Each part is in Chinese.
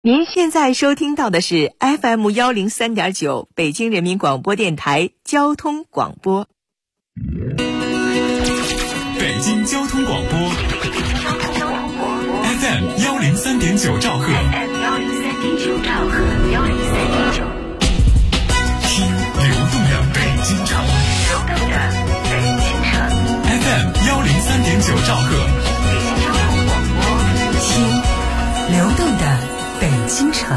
您现在收听到的是 FM103.9 北京人民广播电台交通广播。 北京交通广播 FM103.9 兆赫，听流动的北京城FM103.9 兆赫， 听流动的北京城。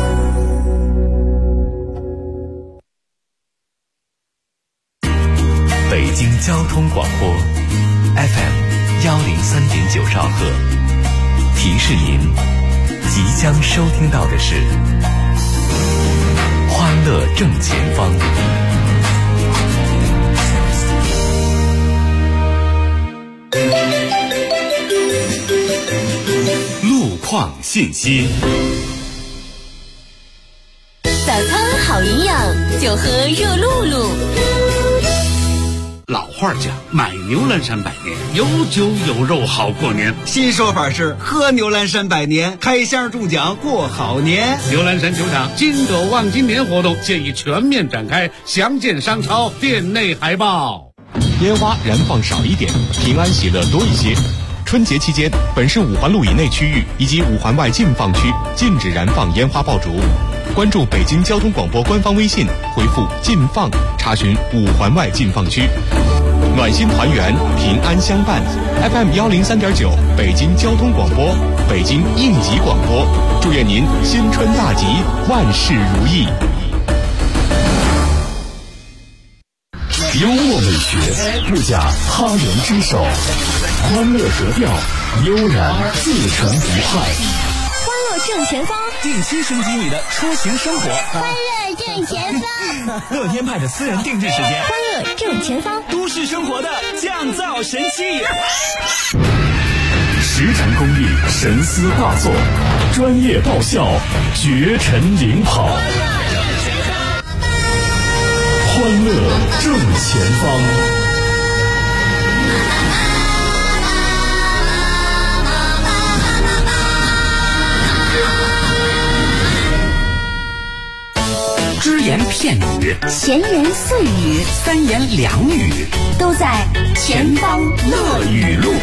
北京交通广播 FM103.9 兆赫，提示您即将收听到的是欢乐正前方。路况信息。 早餐好营养，就喝热露露。 老话讲，买牛栏山百年，有酒有肉好过年。 新说法是喝牛栏山百年，开箱中奖过好年。 牛栏山球场金狗望金年活动现已全面展开，详见商超店内海报。 烟花燃放少一点，平安喜乐多一些。春节期间，本市5环路以内区域以及5环外禁放区禁止燃放烟花爆竹。关注北京交通广播官方微信，回复禁放查询5环外禁放区。暖心团圆，平安相伴。 FM103.9 北京交通广播，北京应急广播，祝愿您新春大吉，万事如意。 幽默美学不假他人之手，欢乐格调，悠然自成一派。 欢乐正前方， 定期升级你的出行生活。 欢乐正前方， 乐天派的私人定制时间。 欢乐正前方， 都市生活的降噪神器。实诚公益，神思大作，专业爆笑，绝尘领跑。欢乐正前方。 只言片语， 闲言碎语， 三言两语， 都在前方乐语录。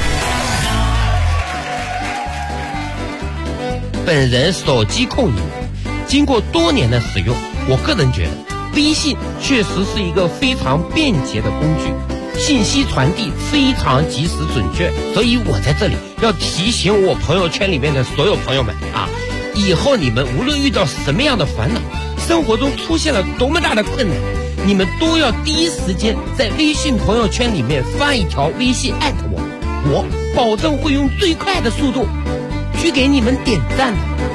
本人手机控瘾，经过多年的使用，我个人觉得微信确实是一个非常便捷的工具，信息传递非常及时准确，所以我在这里要提醒我朋友圈里面的所有朋友们啊，以后你们无论遇到什么样的烦恼，生活中出现了多么大的困难，你们都要第一时间在微信朋友圈里面发一条微信@我保证会用最快的速度去给你们点赞。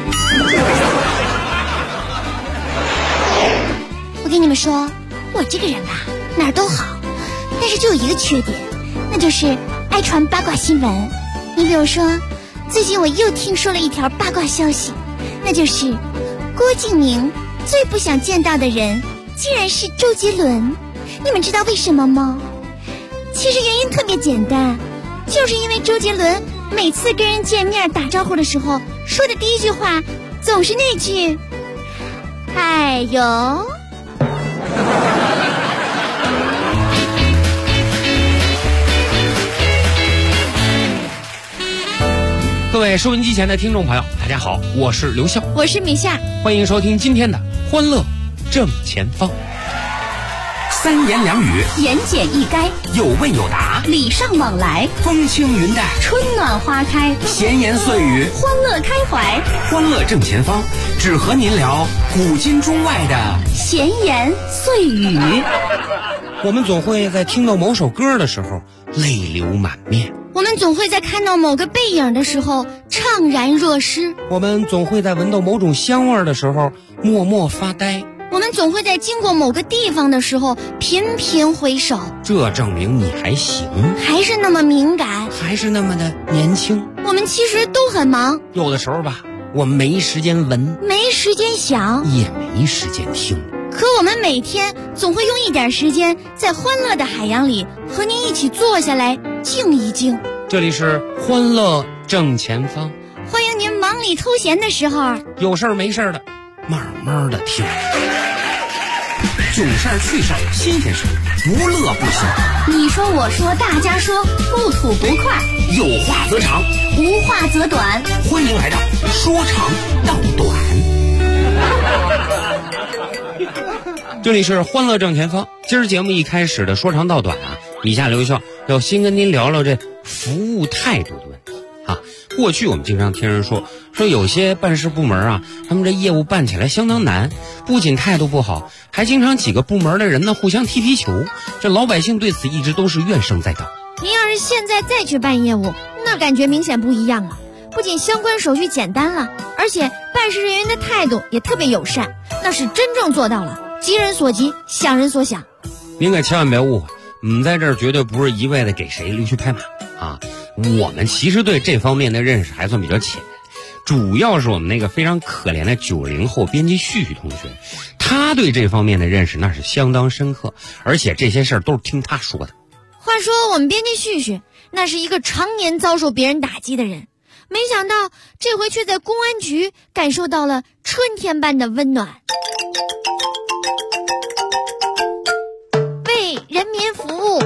我跟你们说，我这个人吧，哪儿都好，但是就有一个缺点，那就是爱传八卦新闻。你比如说，最近我又听说了一条八卦消息，那就是郭敬明最不想见到的人竟然是周杰伦。你们知道为什么吗？其实原因特别简单，就是因为周杰伦每次跟人见面打招呼的时候说的第一句话总是那句哎呦。 各位收音机前的听众朋友，大家好，我是刘笑， 我是米夏， 欢迎收听今天的欢乐正前方。 三言两语， 言简意赅， 有问有答， 礼尚往来， 风轻云淡， 春暖花开， 闲言碎语， 欢乐开怀。 欢乐正前方，只和您聊古今中外的闲言碎语。 我们总会在听到某首歌的时候泪流满面， 我们总会在看到某个背影的时候怅然若失， 我们总会在闻到某种香味的时候默默发呆， 我们总会在经过某个地方的时候频频回首。 这证明你还行， 还是那么敏感， 还是那么的年轻。 我们其实都很忙， 有的时候吧，我们没时间闻， 没时间想， 也没时间听， 可我们每天总会用一点时间在欢乐的海洋里和您一起坐下来静一静。 这里是欢乐正前方， 欢迎您忙你偷闲的时候， 有事儿没事儿的，慢慢的听。囧事儿、趣事儿、新鲜事儿，不乐不行。 你说我说大家说，不吐不快， 有话则长， 无话则短。 欢迎来到说长道短。这里是欢乐正前方。今儿节目一开始的说长道短啊，以下留校要先跟您聊聊这服务态度的问题啊。过去我们经常听人说有些办事部门啊，他们这业务办起来相当难，不仅态度不好，还经常几个部门的人呢互相踢皮球。这老百姓对此一直都是怨声载道。 您要是现在再去办业务，那感觉明显不一样啊！不仅相关手续简单了，而且办事人员的态度也特别友善，那是真正做到了急人所急，想人所想。 您可千万别误会，在这儿绝对不是一味的给谁驴去拍马啊！我们其实对这方面的认识还算比较浅，主要是我们那个非常可怜的90后编辑旭旭同学，他对这方面的认识那是相当深刻，而且这些事儿都是听他说的。 话说我们编辑旭旭那是一个常年遭受别人打击的人，没想到这回却在公安局感受到了春天般的温暖。为人民服务。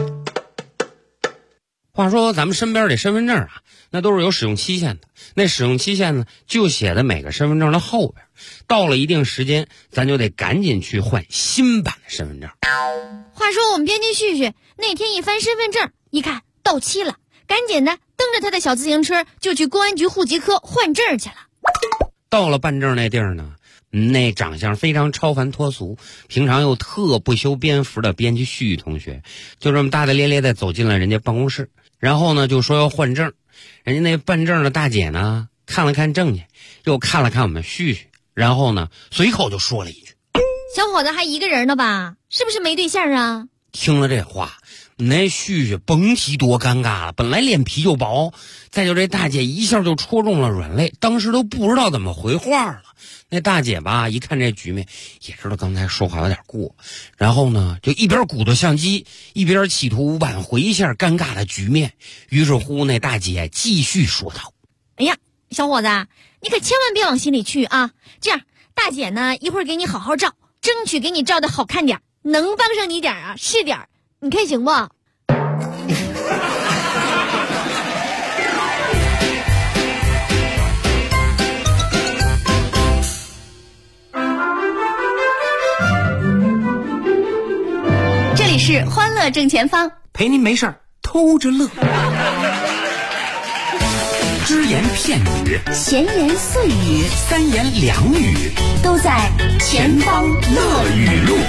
话说咱们身边的身份证啊，那都是有使用期限的，那使用期限呢就写在每个身份证的后边，到了一定时间咱就得赶紧去换新版的身份证。 话说我们编辑旭旭那天一翻身份证，一看到期了，赶紧的蹬着他的小自行车就去公安局户籍科换证去了。 到了办证那地儿呢，那长相非常超凡脱俗，平常又特不修边幅的编辑旭旭同学就这么大大咧咧的走进了人家办公室，然后呢就说要换证。人家那办证的大姐呢看了看证件，又看了看我们旭旭，然后呢随口就说了一句： 小伙子还一个人呢吧？是不是没对象啊？ 听了这话，那旭旭甭提多尴尬了，本来脸皮就薄，再就这大姐一下就戳中了软肋，当时都不知道怎么回话了。那大姐吧一看这局面，也知道刚才说话有点过，然后呢就一边鼓捣相机，一边企图挽回一下尴尬的局面。于是乎那大姐继续说道： 哎呀，小伙子，你可千万别往心里去啊！这样，大姐呢一会儿给你好好照，争取给你照的好看点，能帮上你点啊是点，你看行不？这里是欢乐正前方， 陪您没事儿偷着乐。 只言片语， 闲言碎语， 三言两语， 都在前方乐语录。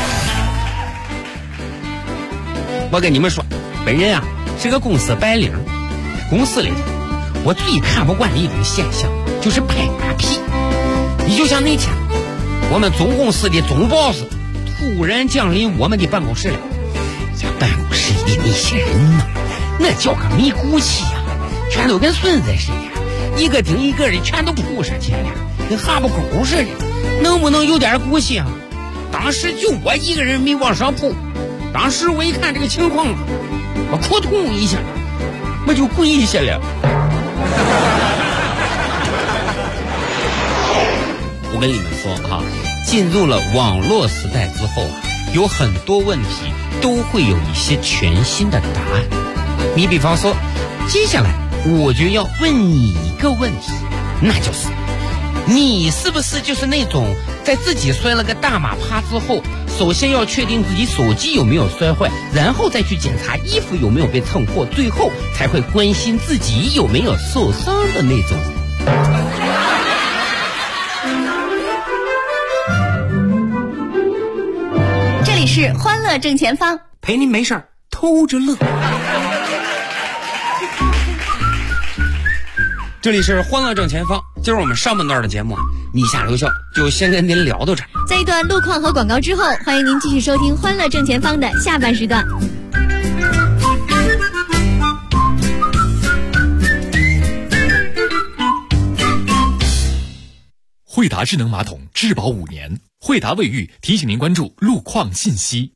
我跟你们说，本人啊是个公司白领，公司里头我最看不惯的一种现象就是拍马屁。你就像那天我们总公司的总 boss 突然降临我们的办公室了，这办公室里那些人呢，那叫个没骨气呀，全都跟孙子似的，一个顶一个的全都扑上去了，跟哈巴狗似的，能不能有点骨气啊？当时就我一个人没往上扑，当时我一看这个情况啊，我扑通一下我就跪下了。我跟你们说哈，进入了网络时代之后啊，有很多问题都会有一些全新的答案。你比方说，接下来我就要问你一个问题，那就是你是不是就是那种在自己摔了个大马趴之后，首先要确定自己手机有没有摔坏，然后再去检查衣服有没有被蹭破，最后才会关心自己有没有受伤的那种？ 这里是欢乐正前方， 陪您没事儿偷着乐。 这里是欢乐正前方，今儿我们上半段的节目啊，你下留校就先跟您聊到这儿。 在一段路况和广告之后，欢迎您继续收听欢乐正前方的下半时段。 惠达智能马桶质保5年，惠达卫浴提醒您关注路况信息。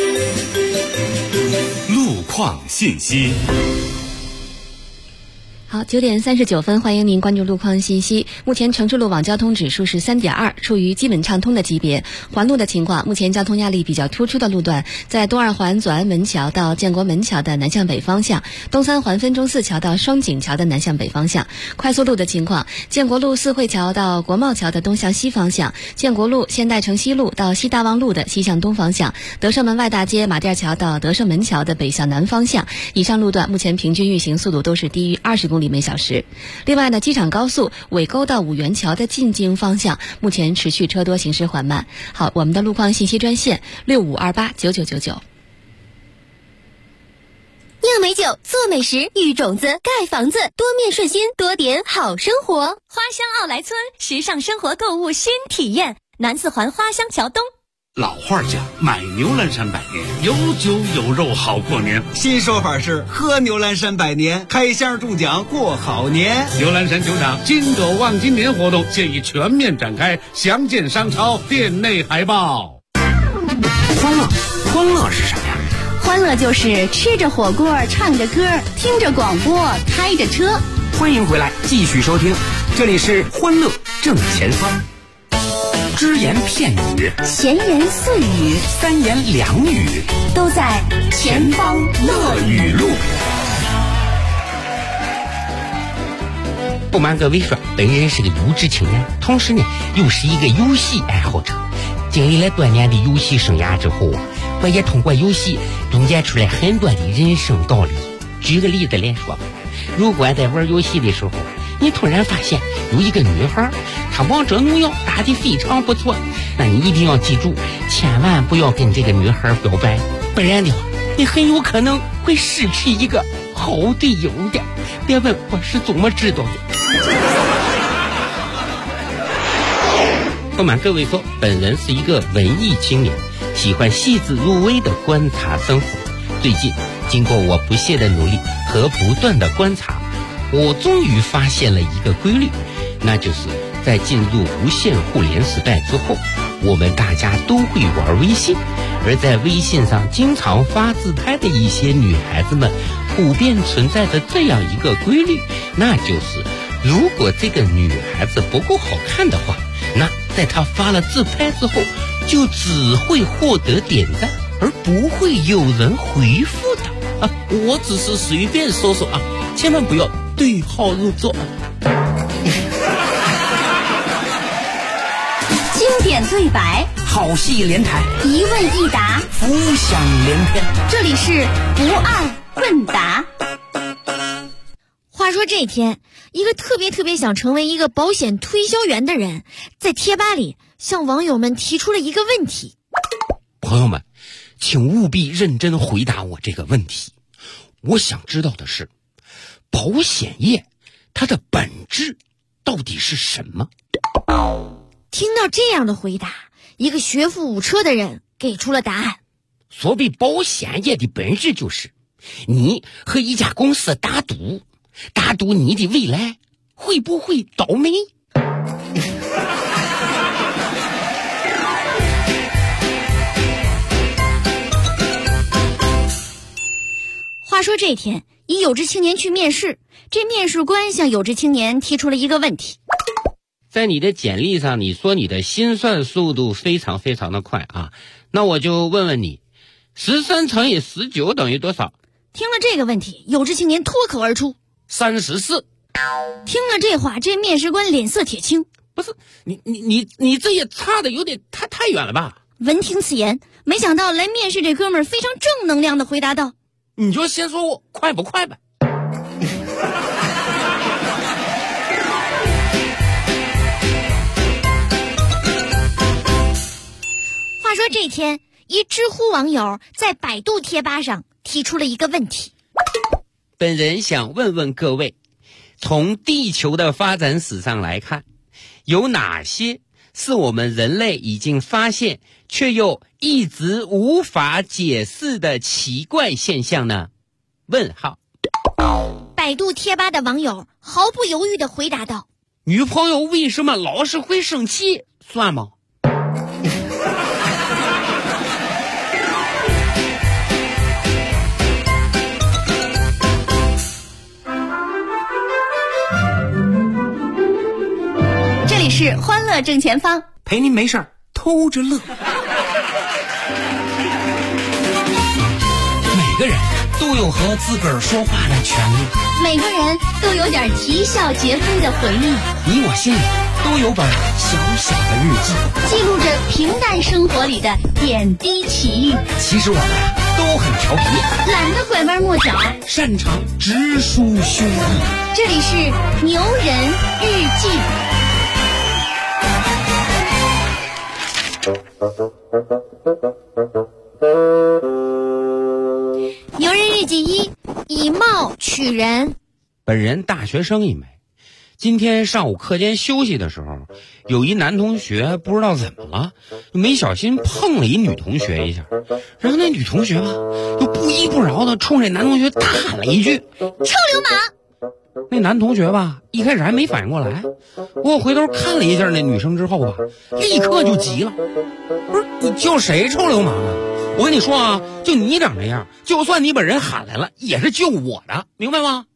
路况信息。 好，9点39分，欢迎您关注路况信息。目前城市路网交通指数是3.2，处于基本畅通的级别。环路的情况，目前交通压力比较突出的路段，在东二环左安门桥到建国门桥的南向北方向，东三环分钟寺桥到双井桥的南向北方向。快速路的情况，建国路四惠桥到国贸桥的东向西方向，建国路现代城西路到西大望路的西向东方向，德胜门外大街马甸桥到德胜门桥的北向南方向。以上路段目前平均运行速度都是低于20公里每小时。另外呢，机场高速尾沟到五元桥的进京方向目前持续车多，行驶缓慢。好，我们的路况信息专线65289999。 酿美酒，做美食，育种子，盖房子，多面顺心，多点好生活。花乡奥莱村，时尚生活购物新体验，南四环花乡桥东。 老话讲，买牛栏山百年，有酒有肉好过年。 新说法是喝牛栏山百年，开箱中奖过好年。 牛栏山酒厂金狗望金年活动现已全面展开，详见商超店内海报。 欢乐是什么呀？ 欢乐就是吃着火锅，唱着歌，听着广播，开着车。 欢迎回来，继续收听，这里是欢乐正前方。只言片语， 闲言碎语， 三言两语， 都在前方乐语录。 不瞒各位说，本人是个优质青年，同时呢又是一个游戏爱好者。经历了多年的游戏生涯之后，我也通过游戏总结出来很多的人生道理。举个例子来说，如果在玩游戏的时候，你突然发现有一个女孩，她王者荣耀打得非常不错，那你一定要记住，千万不要跟这个女孩表白，不然的话，你很有可能会失去一个好队友的。别问我是怎么知道的。不瞒各位说，本人是一个文艺青年，喜欢细致入微的观察生活。最近经过我不懈的努力和不断的观察，我终于发现了一个规律，那就是在进入无线互联时代之后，我们大家都会玩微信，而在微信上经常发自拍的一些女孩子们，普遍存在着这样一个规律，那就是如果这个女孩子不够好看的话，那在她发了自拍之后，就只会获得点赞，而不会有人回复她。我只是随便说说啊，千万不要对号入座。 经典对白， 好戏连台， 一问一答， 浮想联翩。 这里是不二问答。 话说这天，一个特别想成为一个保险推销员的人，在贴吧里向网友们提出了一个问题。 朋友们，请务必认真回答我这个问题。我想知道的是，保险业它的本质到底是什么？ 听到这样的回答，一个学富五车的人给出了答案。 所谓保险业的本质就是你和一家公司打赌，打赌你的未来会不会倒霉。 话说这天，一有志青年去面试，这面试官向有志青年提出了一个问题。 在你的简历上你说你的心算速度非常的快啊，那我就问问你，13乘以19等于多少？ 听了这个问题，有志青年脱口而出 34。 听了这话，这面试官脸色铁青。 不是，你这也差的有点太远了吧？ 闻听此言，没想到来面试这哥们儿非常正能量的回答道： 你就先说我快不快吧。 话说这天，一知乎网友在百度贴吧上提出了一个问题。 本人想问问各位，从地球的发展史上来看，有哪些是我们人类已经发现却又一直无法解释的奇怪现象呢？问号。 百度贴吧的网友毫不犹豫地回答道： 女朋友为什么老是会生气，算吗？ 里是欢乐正前方， 陪您没事儿偷着乐。每个人都有和自个儿说话的权利， 每个人都有点啼笑皆非的回忆。 你我心里都有本小小的日记， 记录着平淡生活里的点滴奇遇。 其实我们都很调皮， 懒得拐弯抹角， 擅长直抒胸臆。 这里是牛人日记。牛人日记1：以貌取人。 本人大学生一枚。今天上午课间休息的时候，有一男同学不知道怎么了，没小心碰了一女同学一下，然后那女同学吧，就不依不饶的冲这男同学大喊了一句：“ 臭流氓！” 那男同学吧，一开始还没反应过来，我回头看了一下那女生之后吧，立刻就急了：“不是你叫谁臭流氓啊？我跟你说啊，就你长这样，就算你把人喊来了，也是救我的，明白吗？”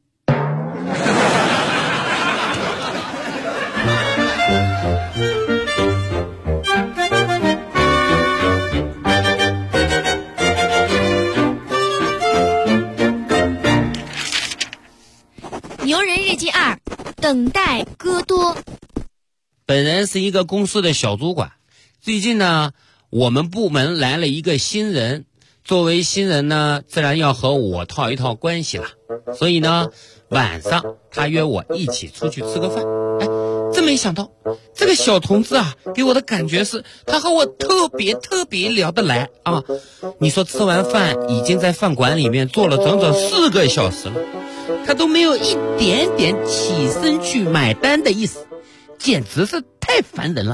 牛人日记2：等待戈多。 本人是一个公司的小主管，最近呢，我们部门来了一个新人，作为新人呢，自然要和我套一套关系了。所以呢，晚上他约我一起出去吃个饭。哎，真没想到，这个小同志啊，给我的感觉是他和我特别聊得来啊。你说吃完饭已经在饭馆里面坐了整整4个小时了，他都没有一点点起身去买单的意思，简直是太烦人了。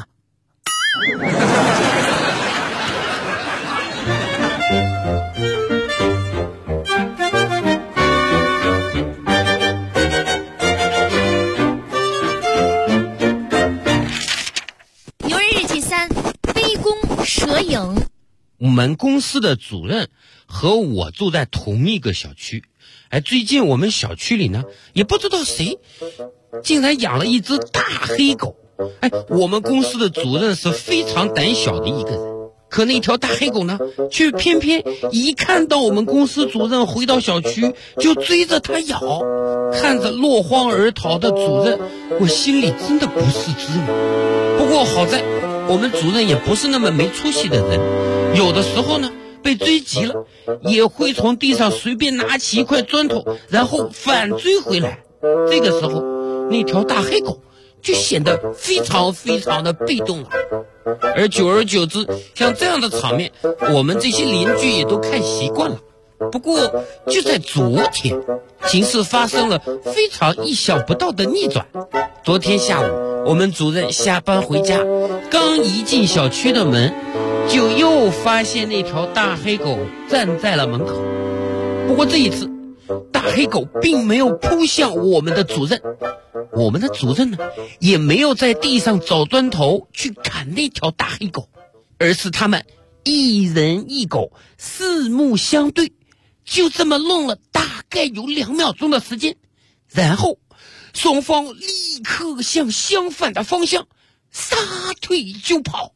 牛人日记3：杯弓蛇影。 我们公司的主任和我住在同一个小区。哎，最近我们小区里呢，也不知道谁竟然养了一只大黑狗。哎，我们公司的主任是非常胆小的一个人，可那条大黑狗呢，却偏偏一看到我们公司主任回到小区就追着他咬。看着落荒而逃的主任，我心里真的不是滋味。不过好在我们主任也不是那么没出息的人，有的时候呢，被追急了，也会从地上随便拿起一块砖头，然后反追回来。这个时候，那条大黑狗就显得非常的被动了。而久而久之，像这样的场面，我们这些邻居也都看习惯了。不过就在昨天，情势发生了非常意想不到的逆转。昨天下午，我们主任下班回家，刚一进小区的门，就又发现那条大黑狗站在了门口。不过这一次，大黑狗并没有扑向我们的主任，我们的主任呢，也没有在地上找砖头去砍那条大黑狗，而是他们一人一狗四目相对，就这么弄了大概有2秒钟的时间，然后双方立刻向相反的方向撒腿就跑。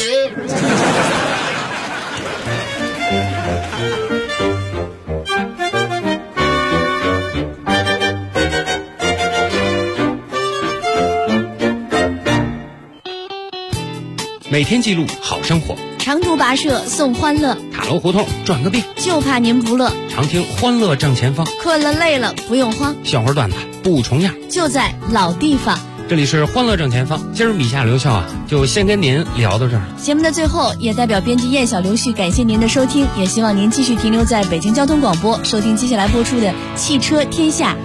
每天记录好生活， 长途跋涉送欢乐， 塔楼胡同转个遍， 就怕您不乐。 常听欢乐正前方， 困了累了不用慌， 笑话段子不重样， 就在老地方。 这里是欢乐正前方，今儿笔下留校啊，就先跟您聊到这儿。 节目的最后，也代表编辑燕小刘旭感谢您的收听，也希望您继续停留在北京交通广播，收听接下来播出的《汽车天下》。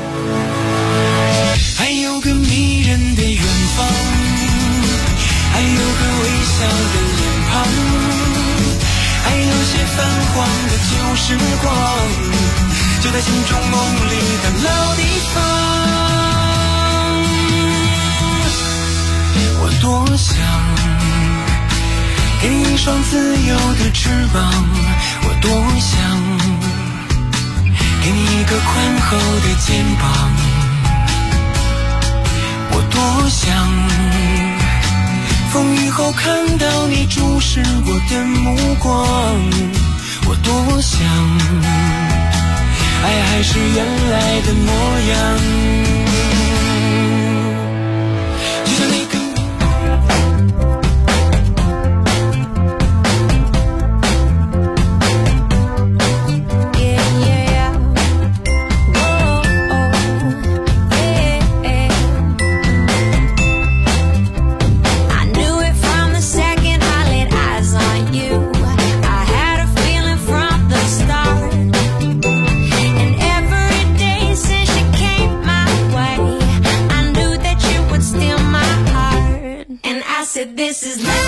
还有个迷人的远方，还有个微笑的脸庞，还有些泛黄的旧时光，就在心中梦里的老地方。我多想给你一双自由的翅膀，我多想给你一个宽厚的肩膀，我多想够看到你注视我的目光，我多想爱还是原来的模样，就像那个 This is love.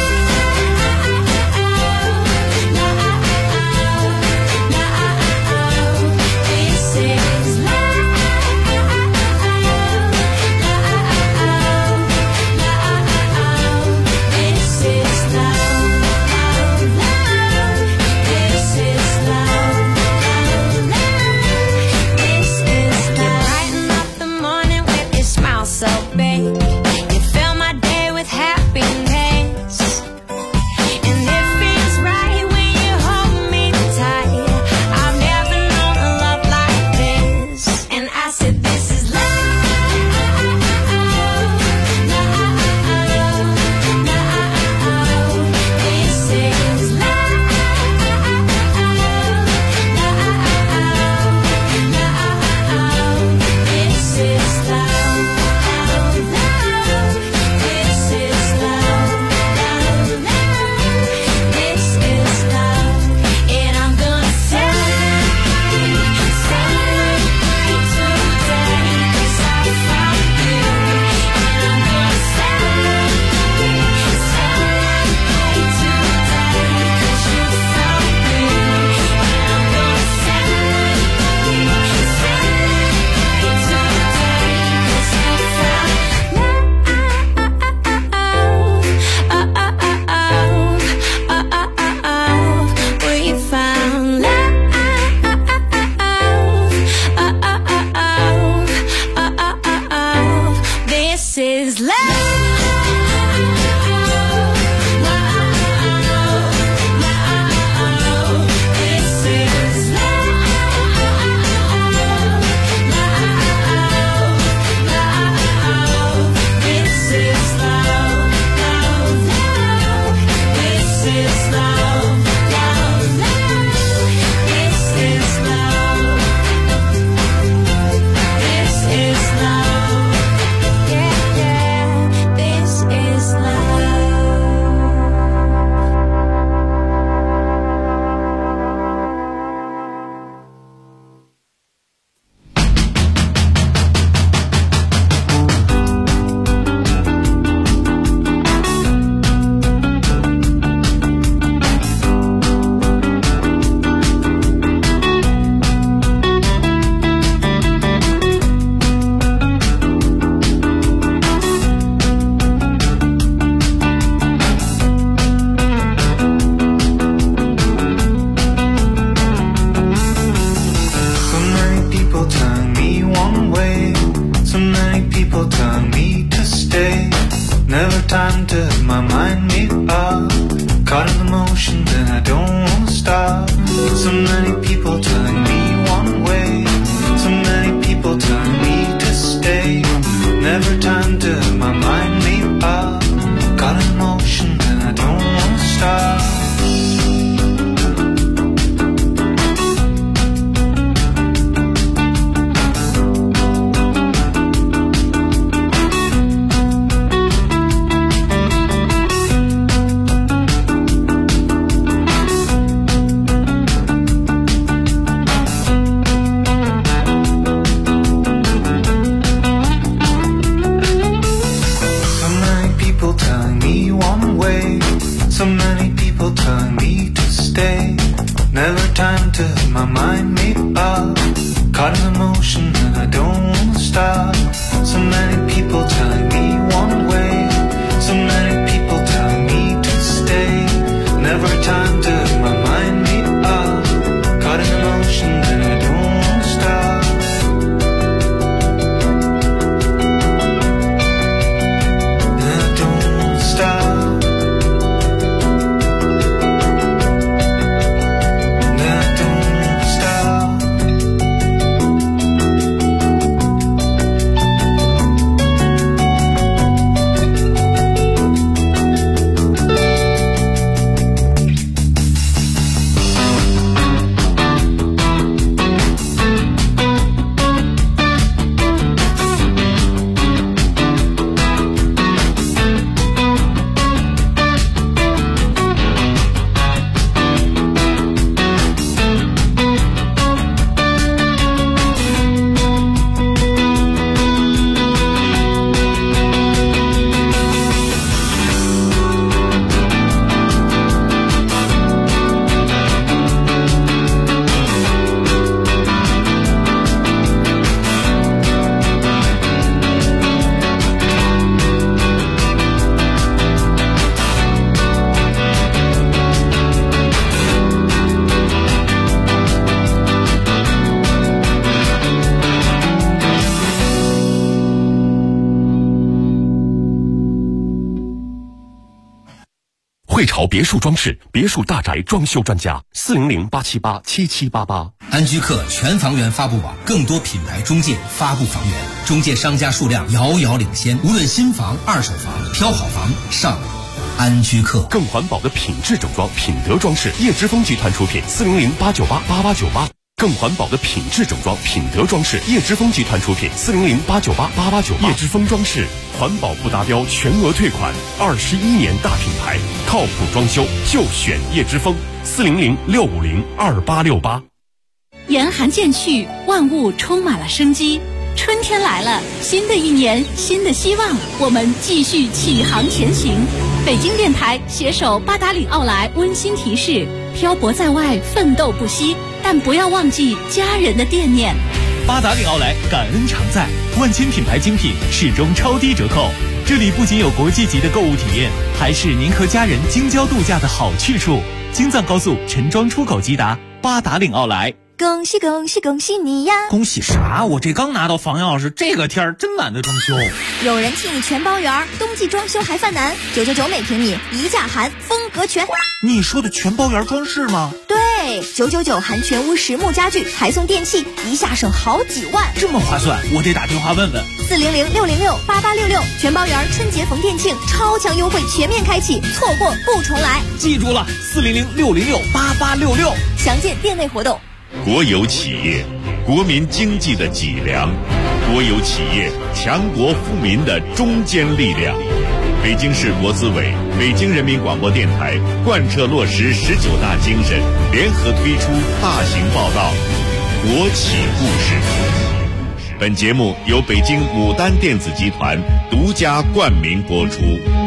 汇潮别墅装饰，别墅大宅装修专家，400-878-7788。 安居客全房源发布网，更多品牌中介发布房源，中介商家数量遥遥领先。无论新房、二手房，挑好房上安居客。 更环保的品质整装，品德装饰，叶之峰集团出品，400-898-8898。更环保的品质整装，品德装饰，叶之峰集团出品，400-898-8898。叶之峰装饰，环保不达标全额退款，21年大品牌，靠谱装修就选叶之峰，400-650-2868。 严寒渐去，万物充满了生机。春天来了，新的一年，新的希望，我们继续启航前行。北京电台携手八达岭奥莱温馨提示：漂泊在外，奋斗不息，但不要忘记家人的惦念。 八达岭奥莱感恩常在，万千品牌精品始终超低折扣。这里不仅有国际级的购物体验，还是您和家人京郊度假的好去处。京藏高速陈庄出口即达，八达岭奥莱。 恭喜恭喜恭喜你呀！ 恭喜啥？我这刚拿到房钥匙，这个天儿真懒得装修。 有人替你全包圆，冬季装修还犯难，999每平米，一价含，风格全。 你说的全包圆装饰吗？ 对，999含全屋实木家具，还送电器，一下省好几万， 这么划算，我得打电话问问。 400-606-8866，全包圆春节逢店庆，超强优惠全面开启，错过不重来。 记住了，400-606-8866， 详见店内活动。 国有企业，国民经济的脊梁；国有企业，强国富民的中坚力量。北京市国资委、北京人民广播电台贯彻落实19大精神，联合推出大型报道《国企故事》。本节目由北京牡丹电子集团独家冠名播出。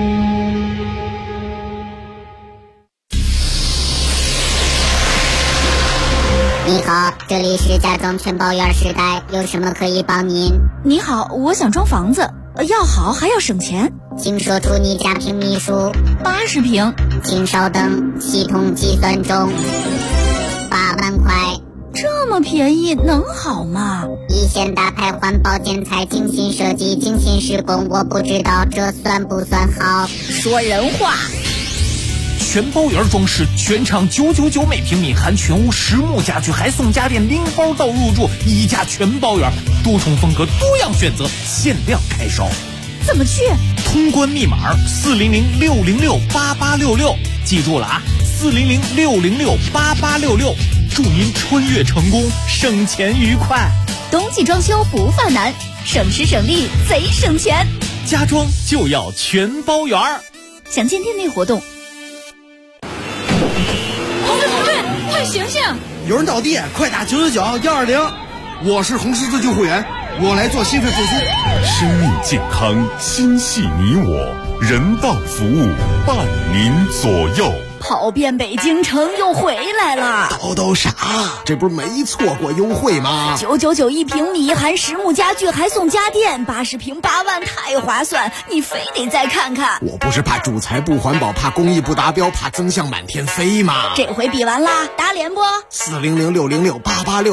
你好，这里是家装全包圆时代，有什么可以帮您？ 你好，我想装房子，要好还要省钱， 请说出你家平米数。 80平。 请稍等，系统计算中。8万块。 这么便宜能好吗？ 一线大牌环保建材，精心设计，精心施工，我不知道这算不算好。 说人话。 全包圆装饰，全场999每平米，含全屋实木家具，还送家电拎包到入住，一价全包圆，多重风格，多样选择，限量开烧。 怎么去？ 通关密码400-606-8866，记住了啊，400-606-8866，祝您穿越成功，省钱愉快。 冬季装修不犯难，省时省力贼省钱， 家装就要全包圆。 详见店内活动。快醒醒！ 有人倒地，快打999-120。我是红十字救护员，我来做心肺复苏。 生命健康，心系你我，人道服务伴您左右。 跑遍北京城又回来了。 叨啥？这不是没错过优惠吗 ？999一平米，含实木家具，还送家电，80平8万，太划算！你非得再看看。 我不是怕主材不环保，怕工艺不达标，怕增项满天飞吗？ 这回比完啦，打脸不？ 400-606-8866。